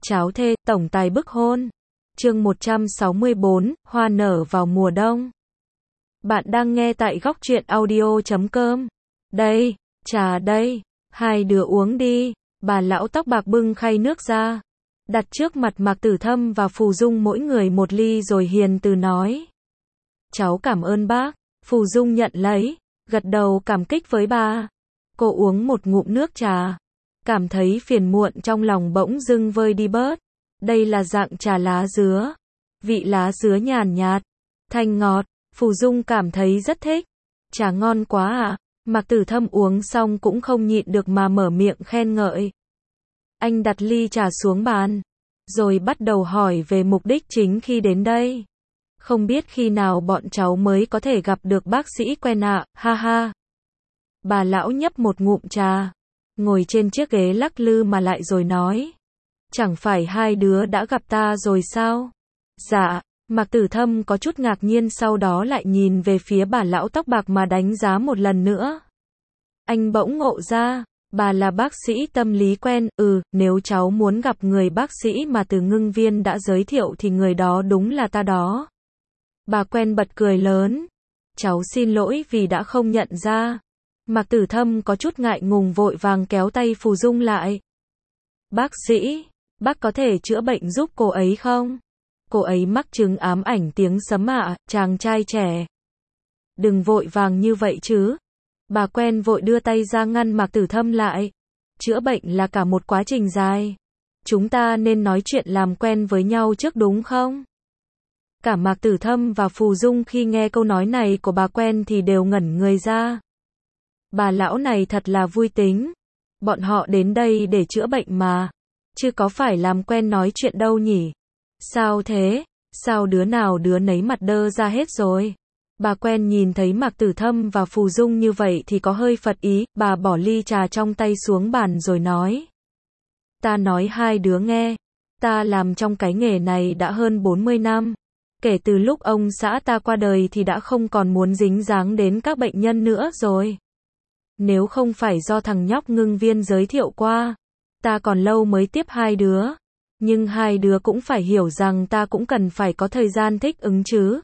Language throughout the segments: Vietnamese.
Cháo thê, tổng tài bức hôn. Chương 164, hoa nở vào mùa đông. Bạn đang nghe tại góc truyện audio.com. Đây, trà đây, hai đứa uống đi. Bà lão tóc bạc bưng khay nước ra, đặt trước mặt Mạc Tử Thâm và Phù Dung mỗi người một ly rồi hiền từ nói. Cháu cảm ơn bác. Phù Dung nhận lấy, gật đầu cảm kích với bà. Cô uống một ngụm nước trà, cảm thấy phiền muộn trong lòng bỗng dưng vơi đi bớt. Đây là dạng trà lá dứa. Vị lá dứa nhàn nhạt, thanh ngọt, Phù Dung cảm thấy rất thích. Trà ngon quá à. Mạc Tử Thâm uống xong cũng không nhịn được mà mở miệng khen ngợi. Anh đặt ly trà xuống bàn, rồi bắt đầu hỏi về mục đích chính khi đến đây. Không biết khi nào bọn cháu mới có thể gặp được bác sĩ quen ạ, ha ha. Bà lão nhấp một ngụm trà, ngồi trên chiếc ghế lắc lư mà lại rồi nói. Chẳng phải hai đứa đã gặp ta rồi sao? Dạ, Mạc Tử Thâm có chút ngạc nhiên sau đó lại nhìn về phía bà lão tóc bạc mà đánh giá một lần nữa. Anh bỗng ngộ ra, bà là bác sĩ tâm lý quen, nếu cháu muốn gặp người bác sĩ mà Từ Ngưng Viên đã giới thiệu thì người đó đúng là ta đó. Bà quen bật cười lớn. Cháu xin lỗi vì đã không nhận ra. Mạc Tử Thâm có chút ngại ngùng vội vàng kéo tay Phù Dung lại. Bác sĩ, bác có thể chữa bệnh giúp cô ấy không? Cô ấy mắc chứng ám ảnh tiếng sấm ạ, chàng trai trẻ. Đừng vội vàng như vậy chứ. Bà quen vội đưa tay ra ngăn Mạc Tử Thâm lại. Chữa bệnh là cả một quá trình dài. Chúng ta nên nói chuyện làm quen với nhau trước đúng không? Cả Mạc Tử Thâm và Phù Dung khi nghe câu nói này của bà quen thì đều ngẩn người ra. Bà lão này thật là vui tính. Bọn họ đến đây để chữa bệnh mà, chứ có phải làm quen nói chuyện đâu nhỉ? Sao thế? Sao đứa nào đứa nấy mặt đơ ra hết rồi? Bà quen nhìn thấy Mạc Tử Thâm và Phù Dung như vậy thì có hơi phật ý, bà bỏ ly trà trong tay xuống bàn rồi nói. Ta nói hai đứa nghe, ta làm trong cái nghề này đã hơn 40 năm. Kể từ lúc ông xã ta qua đời thì đã không còn muốn dính dáng đến các bệnh nhân nữa rồi. Nếu không phải do thằng nhóc Ngưng Viên giới thiệu qua, ta còn lâu mới tiếp hai đứa. Nhưng hai đứa cũng phải hiểu rằng ta cũng cần phải có thời gian thích ứng chứ.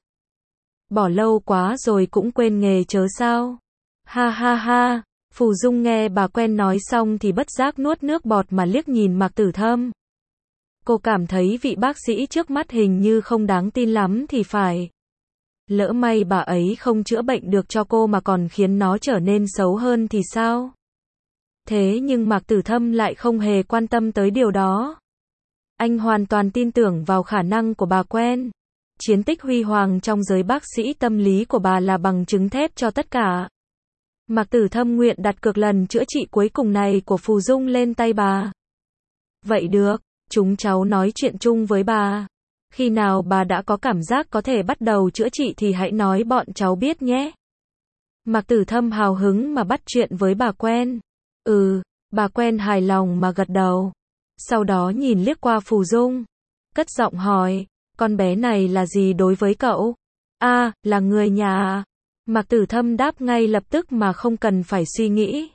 Bỏ lâu quá rồi cũng quên nghề chớ sao. Ha ha ha, Phù Dung nghe bà quen nói xong thì bất giác nuốt nước bọt mà liếc nhìn Mạc Tử Thâm. Cô cảm thấy vị bác sĩ trước mắt hình như không đáng tin lắm thì phải. Lỡ may bà ấy không chữa bệnh được cho cô mà còn khiến nó trở nên xấu hơn thì sao? Thế nhưng Mạc Tử Thâm lại không hề quan tâm tới điều đó. Anh hoàn toàn tin tưởng vào khả năng của bà quen. Chiến tích huy hoàng trong giới bác sĩ tâm lý của bà là bằng chứng thép cho tất cả. Mạc Tử Thâm nguyện đặt cược lần chữa trị cuối cùng này của Phù Dung lên tay bà. Vậy được, chúng cháu nói chuyện chung với bà. Khi nào bà đã có cảm giác có thể bắt đầu chữa trị thì hãy nói bọn cháu biết nhé. Mạc Tử Thâm hào hứng mà bắt chuyện với bà quen. Bà quen hài lòng mà gật đầu. Sau đó nhìn liếc qua Phù Dung, cất giọng hỏi, con bé này là gì đối với cậu? Là người nhà à? Mạc Tử Thâm đáp ngay lập tức mà không cần phải suy nghĩ.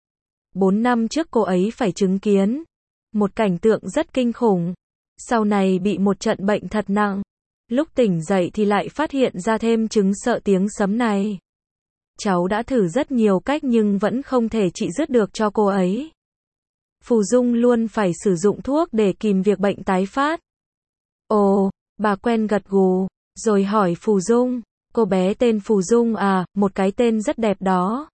4 năm trước cô ấy phải chứng kiến một cảnh tượng rất kinh khủng. Sau này bị một trận bệnh thật nặng. Lúc tỉnh dậy thì lại phát hiện ra thêm chứng sợ tiếng sấm này. Cháu đã thử rất nhiều cách nhưng vẫn không thể trị dứt được cho cô ấy. Phù Dung luôn phải sử dụng thuốc để kìm việc bệnh tái phát. Ồ, bà quen gật gù, rồi hỏi Phù Dung, cô bé tên Phù Dung à, một cái tên rất đẹp đó.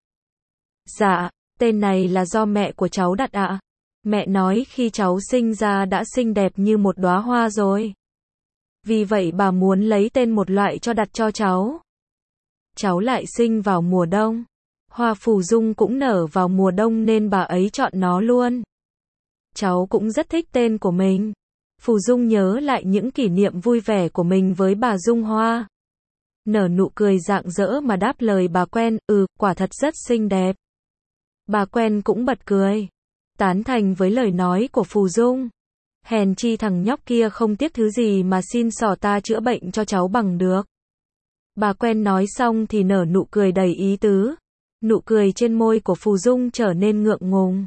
Dạ, tên này là do mẹ của cháu đặt ạ. Mẹ nói khi cháu sinh ra đã xinh đẹp như một đóa hoa rồi. Vì vậy bà muốn lấy tên một loại cho đặt cho cháu. Cháu lại sinh vào mùa đông. Hoa Phù Dung cũng nở vào mùa đông nên bà ấy chọn nó luôn. Cháu cũng rất thích tên của mình. Phù Dung nhớ lại những kỷ niệm vui vẻ của mình với bà Dung Hoa. Nở nụ cười rạng rỡ mà đáp lời bà quen, quả thật rất xinh đẹp. Bà quen cũng bật cười, tán thành với lời nói của Phù Dung. Hèn chi thằng nhóc kia không tiếc thứ gì mà xin xỏ ta chữa bệnh cho cháu bằng được. Bà quen nói xong thì nở nụ cười đầy ý tứ. Nụ cười trên môi của Phù Dung trở nên ngượng ngùng.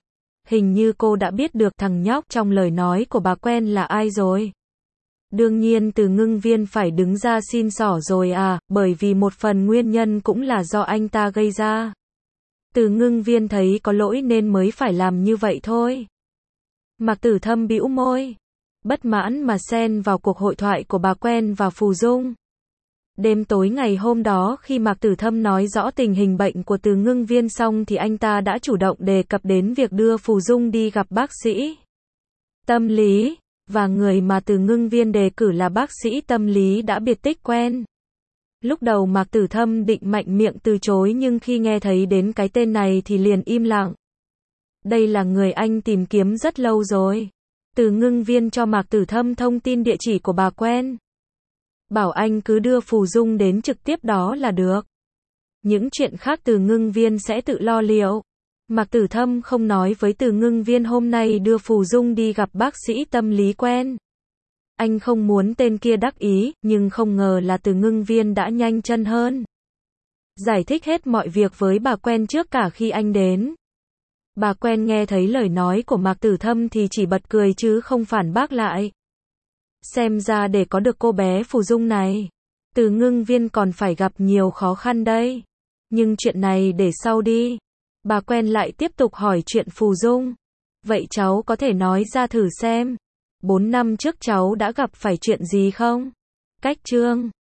hình như cô đã biết được thằng nhóc trong lời nói của bà quen là ai rồi. Đương nhiên Từ Ngưng Viên phải đứng ra xin xỏ rồi à, bởi vì một phần nguyên nhân cũng là do anh ta gây ra. Từ Ngưng Viên thấy có lỗi nên mới phải làm như vậy thôi. Mạc Tử Thâm bĩu môi, bất mãn mà xen vào cuộc hội thoại của bà quen và Phù Dung. Đêm tối ngày hôm đó khi Mạc Tử Thâm nói rõ tình hình bệnh của Từ Ngưng Viên xong thì anh ta đã chủ động đề cập đến việc đưa Phù Dung đi gặp bác sĩ tâm lý, và người mà Từ Ngưng Viên đề cử là bác sĩ tâm lý đã biệt tích quen. Lúc đầu Mạc Tử Thâm định mạnh miệng từ chối nhưng khi nghe thấy đến cái tên này thì liền im lặng. Đây là người anh tìm kiếm rất lâu rồi. Từ Ngưng Viên cho Mạc Tử Thâm thông tin địa chỉ của bà quen. Bảo anh cứ đưa Phù Dung đến trực tiếp đó là được. Những chuyện khác Từ Ngưng Viên sẽ tự lo liệu. Mạc Tử Thâm không nói với Từ Ngưng Viên hôm nay đưa Phù Dung đi gặp bác sĩ tâm lý quen. Anh không muốn tên kia đắc ý, nhưng không ngờ là Từ Ngưng Viên đã nhanh chân hơn. Giải thích hết mọi việc với bà quen trước cả khi anh đến. Bà quen nghe thấy lời nói của Mạc Tử Thâm thì chỉ bật cười chứ không phản bác lại. Xem ra để có được cô bé Phù Dung này, Từ Ngưng Viên còn phải gặp nhiều khó khăn đây. Nhưng chuyện này để sau đi. Bà quen lại tiếp tục hỏi chuyện Phù Dung. Vậy cháu có thể nói ra thử xem, 4 năm trước cháu đã gặp phải chuyện gì không? Cách chương